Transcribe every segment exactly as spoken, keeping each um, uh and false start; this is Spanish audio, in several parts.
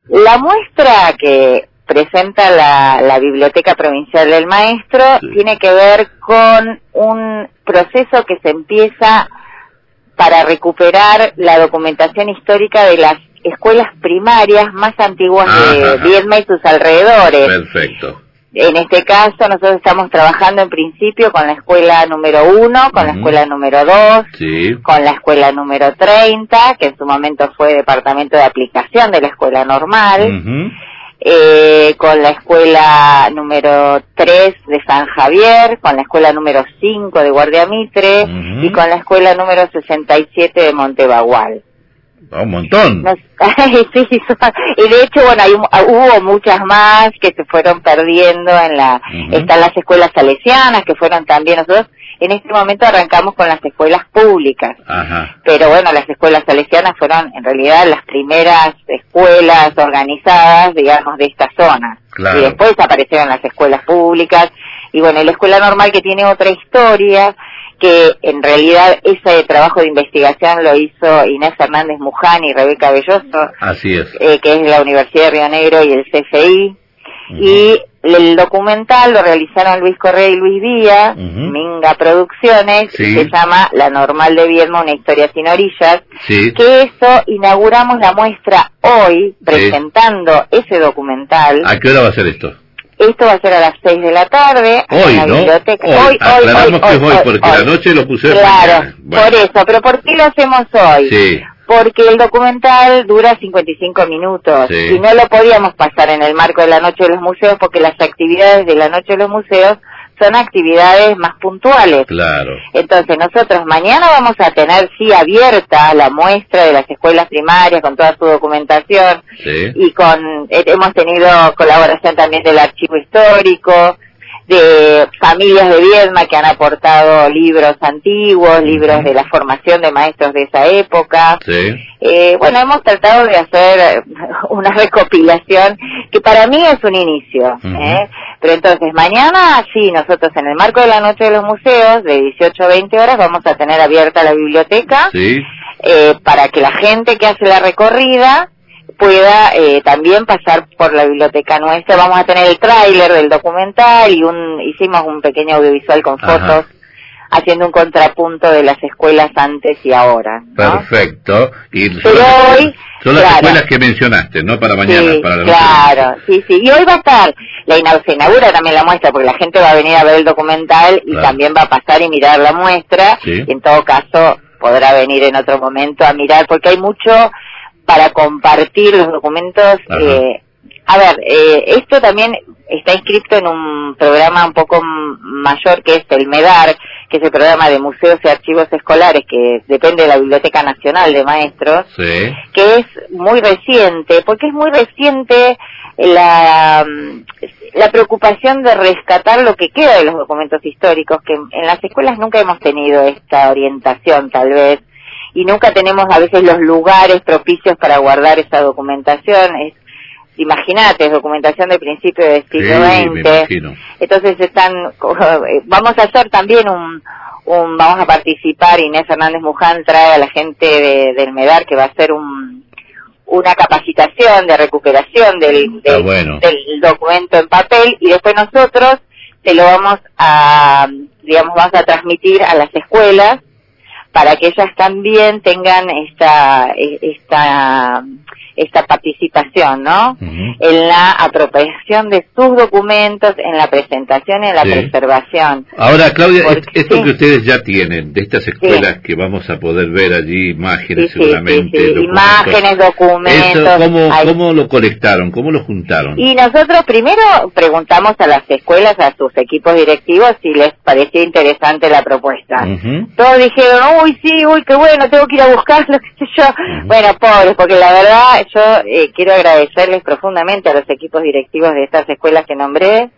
La muestra que presenta la, la Biblioteca Provincial del Maestro sí. tiene que ver con un proceso que se empieza para recuperar la documentación histórica de las escuelas primarias más antiguas ajá, de Viedma y sus alrededores. Perfecto. En este caso nosotros estamos trabajando en principio con la escuela número uno, con uh-huh. la escuela número dos, sí. con la escuela número treinta, que en su momento fue departamento de aplicación de la escuela normal, uh-huh. eh, con la escuela número tres de San Javier, con la escuela número cinco de Guardia Mitre uh-huh. y con la escuela número sesenta y siete de Montebagual. Un montón. Nos, sí, y de hecho, bueno, hay, hubo muchas más que se fueron perdiendo en la, uh-huh. están las escuelas salesianas que fueron también, nosotros en este momento arrancamos con las escuelas públicas, ajá. pero bueno, las escuelas salesianas fueron en realidad las primeras escuelas organizadas, digamos, de esta zona, claro. y después aparecieron las escuelas públicas, y bueno, y la escuela normal que tiene otra historia, que en realidad ese trabajo de investigación lo hizo Inés Fernández Muján y Rebeca Belloso, así es, eh, que es de la Universidad de Río Negro y el C F I, uh-huh. y el documental lo realizaron Luis Correa y Luis Díaz, uh-huh. Minga Producciones, sí. se llama La Normal de Viedma, una historia sin orillas, sí. que eso inauguramos la muestra hoy, presentando sí. ese documental. ¿A qué hora va a ser esto? Esto va a ser a las seis de la tarde. Hoy, en la ¿no? biblioteca. Hoy, hoy, hoy, aclaramos hoy, que es hoy, hoy, porque hoy. la noche lo puse. Claro, bueno. por eso. ¿Pero por qué lo hacemos hoy? Sí. Porque el documental dura cincuenta y cinco minutos sí. y no lo podíamos pasar en el marco de la Noche de los Museos porque las actividades de la Noche de los Museos son actividades más puntuales. Claro. Entonces nosotros mañana vamos a tener sí abierta la muestra de las escuelas primarias con toda su documentación sí. y con eh, hemos tenido colaboración también del archivo histórico, de familias de Viedma que han aportado libros antiguos, uh-huh. libros de la formación de maestros de esa época. Sí. Eh, bueno, hemos tratado de hacer una recopilación que para mí es un inicio. Uh-huh. ¿eh? Pero entonces mañana, sí, nosotros en el marco de la Noche de los Museos, de dieciocho a veinte horas, vamos a tener abierta la biblioteca sí. eh, para que la gente que hace la recorrida pueda eh, también pasar por la biblioteca nuestra. Vamos a tener el tráiler del documental y un hicimos un pequeño audiovisual con fotos, ajá. haciendo un contrapunto de las escuelas antes y ahora, ¿no? Perfecto. Y son, Pero las, hoy, son las claro, escuelas que mencionaste, ¿no? Para mañana, sí, para la claro, noche. sí, sí. Y hoy va a estar, la ina- se inaugura también la muestra, porque la gente va a venir a ver el documental y claro. también va a pasar y mirar la muestra, sí. y en todo caso podrá venir en otro momento a mirar, porque hay mucho para compartir los documentos. Eh, a ver, eh, esto también está inscrito en un programa un poco mayor que es el MEDAR, que es el programa de museos y archivos escolares, que depende de la Biblioteca Nacional de Maestros, sí. que es muy reciente, porque es muy reciente la, la preocupación de rescatar lo que queda de los documentos históricos, que en las escuelas nunca hemos tenido esta orientación tal vez, y nunca tenemos a veces los lugares propicios para guardar esa documentación. Es, imagínate, es documentación de principio del siglo sí, veinte. Entonces están, vamos a hacer también un, un, vamos a participar, Inés Fernández Muján trae a la gente de, del MEDAR que va a hacer un, una capacitación de recuperación del, del, bueno. del documento en papel, y después nosotros se lo vamos a, digamos, vamos a transmitir a las escuelas para que ellas también tengan esta esta esta participación, ¿no? Uh-huh. En la apropiación de sus documentos, en la presentación y en la sí. preservación. Ahora, Claudia, Porque, esto sí. que ustedes ya tienen, de estas escuelas sí. que vamos a poder ver allí, imágenes sí, seguramente. Sí, sí, sí. Imágenes, documentos. Eso, ¿cómo, ¿Cómo lo colectaron? ¿Cómo lo juntaron? Y nosotros primero preguntamos a las escuelas, a sus equipos directivos, si les parecía interesante la propuesta. Uh-huh. Todos dijeron, uy, sí, uy, qué bueno, tengo que ir a buscarlo, qué sé yo. Uh-huh. Bueno, pobres, porque la verdad, yo eh, quiero agradecerles profundamente a los equipos directivos de estas escuelas que nombré,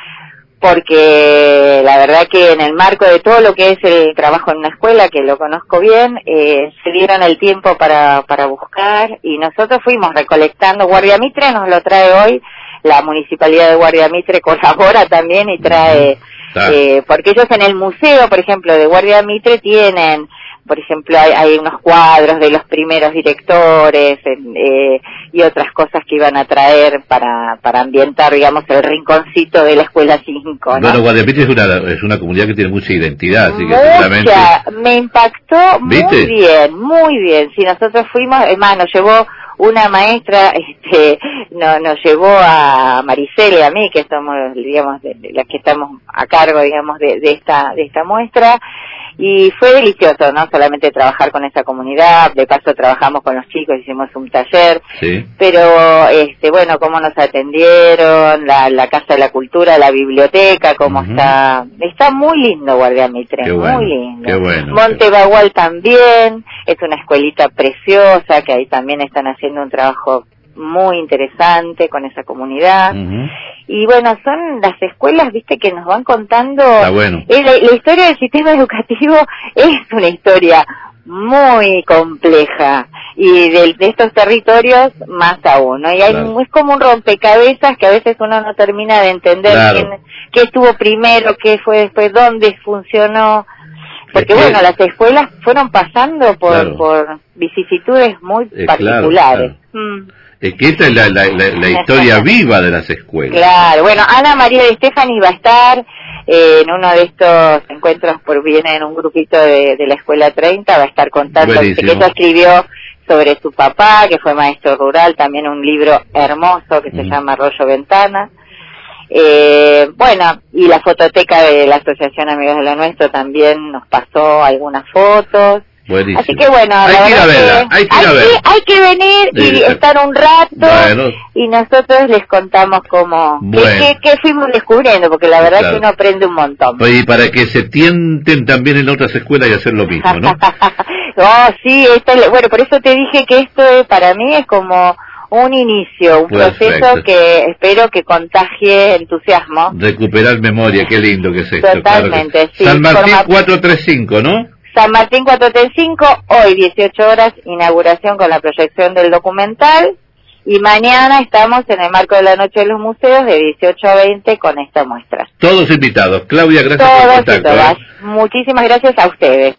porque la verdad que en el marco de todo lo que es el trabajo en una escuela, que lo conozco bien, eh, se dieron el tiempo para, para buscar, y nosotros fuimos recolectando. Guardia Mitre nos lo trae hoy, la Municipalidad de Guardia Mitre colabora también y trae, eh, porque ellos en el museo, por ejemplo, de Guardia Mitre tienen por ejemplo, hay, hay unos cuadros de los primeros directores eh, y otras cosas que iban a traer para para ambientar, digamos, el rinconcito de la Escuela cinco, ¿no? Bueno, Guadalupe es una, es una comunidad que tiene mucha identidad, así que mucha, seguramente... me impactó ¿Viste? Muy bien, muy bien. Si nosotros fuimos, además nos llevó una maestra, este, no, nos llevó a Maricel y a mí, que somos, digamos, de, de las que estamos a cargo, digamos, de, de esta de esta muestra, y fue delicioso, ¿no? Solamente trabajar con esa comunidad, de paso trabajamos con los chicos, hicimos un taller, sí. Pero, este, bueno, cómo nos atendieron, la, la Casa de la Cultura, la biblioteca, cómo uh-huh. está, está muy lindo Guardián Mitre, bueno, muy lindo. Qué bueno, Monte Bagual también, es una escuelita preciosa, que ahí también están haciendo un trabajo muy interesante con esa comunidad. Uh-huh. Y bueno, son las escuelas, viste, que nos van contando... Está bueno. eh, la, la historia del sistema educativo es una historia muy compleja, y de, de estos territorios más aún, ¿no? Y hay, claro. es como un rompecabezas que a veces uno no termina de entender claro. quién, qué estuvo primero, qué fue después, dónde funcionó... Porque, es que, bueno, las escuelas fueron pasando por, claro. por vicisitudes muy eh, particulares. Claro, claro. Mm. Es que esta es la, la, la, la historia viva de las escuelas. Claro, bueno, Ana María de Stefani va a estar eh, en uno de estos encuentros, por viene en un grupito de, de la Escuela treinta, va a estar contando que ella escribió sobre su papá, que fue maestro rural, también un libro hermoso que mm. se llama Arroyo Ventana. Eh, bueno, y la fototeca de la Asociación Amigos de lo Nuestro también nos pasó algunas fotos. Buenísimo. Así que bueno, hay la que ir a verla, que hay que ir a verla. Hay, hay que venir y sí, estar un rato bueno. y nosotros les contamos cómo bueno. qué, qué fuimos descubriendo, porque la verdad claro. es que uno aprende un montón. Y para que se tienten también en otras escuelas y hacer lo mismo, ¿no? Oh, sí, esto, bueno, por eso te dije que esto para mí es como un inicio, un Perfecto. proceso que espero que contagie entusiasmo. Recuperar memoria, qué lindo que es esto. Totalmente, claro que... sí. San Martín Forma... cuatrocientos treinta y cinco, ¿no? San Martín cuatrocientos treinta y cinco, hoy dieciocho horas, inauguración con la proyección del documental, y mañana estamos en el marco de la Noche de los Museos de dieciocho a veinte con esta muestra. Todos invitados. Claudia, gracias Todos por el contacto. Y todas. ¿eh? Muchísimas gracias a ustedes.